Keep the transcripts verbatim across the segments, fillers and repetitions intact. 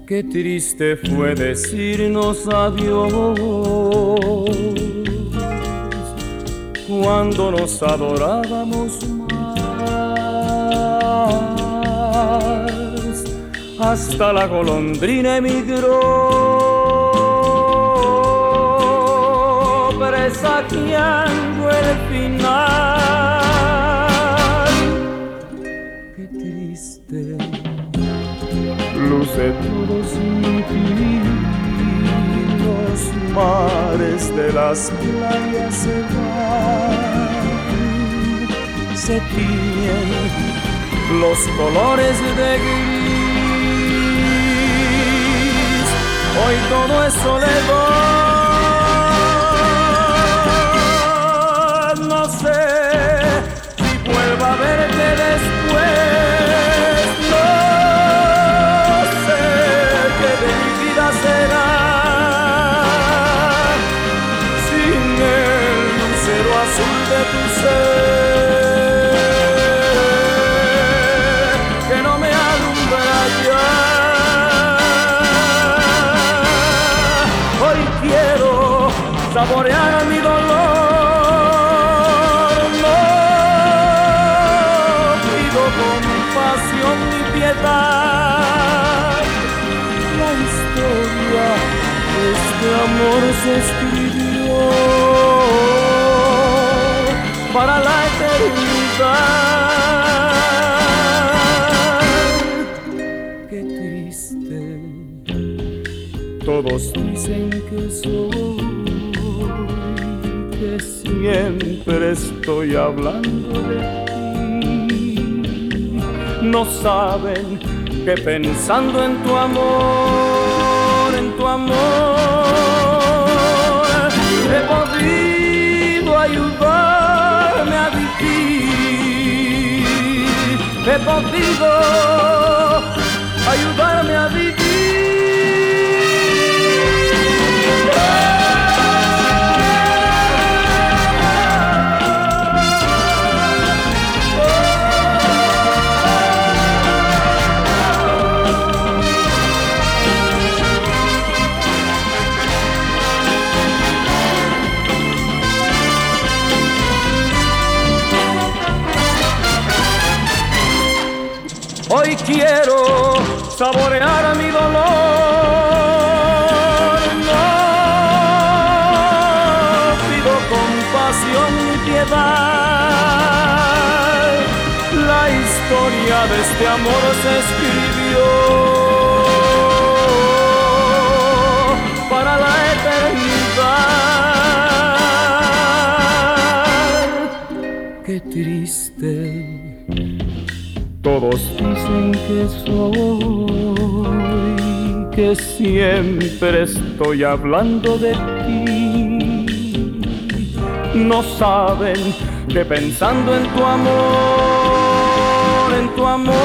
Qué triste fue decirnos adiós cuando nos adorábamos más. Hasta la golondrina emigró, presagiando el final. Qué triste luce todo sin ti, los mares de las playas se van, se tiñen los colores de gris, hoy todo es soledad, no sé si vuelva a verte después, no será sin el lucero azul de tu ser que no me alumbra ya. Hoy quiero saborear mi dolor, no pido compasión ni piedad. La historia de este amor se escribió para la eternidad. Qué triste, todos dicen que soy, que siempre estoy hablando de ti. No saben que pensando en tu amor, en tu amor, he podido ayudarme a vivir, he podido ayudarme a vivir. Hoy quiero saborear mi dolor, no pido compasión ni piedad. La historia de este amor se escribió para la eternidad. Qué triste, todos dicen que soy, que siempre estoy hablando de ti. No saben que pensando en tu amor, en tu amor,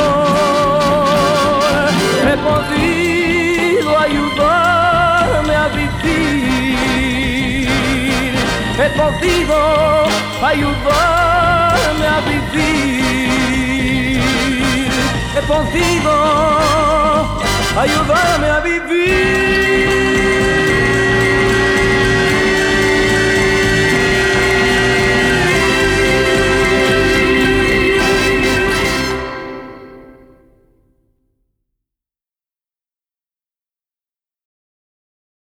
he podido ayudarme a vivir, he podido ayudarme a vivir, he podido ayudarme a vivir.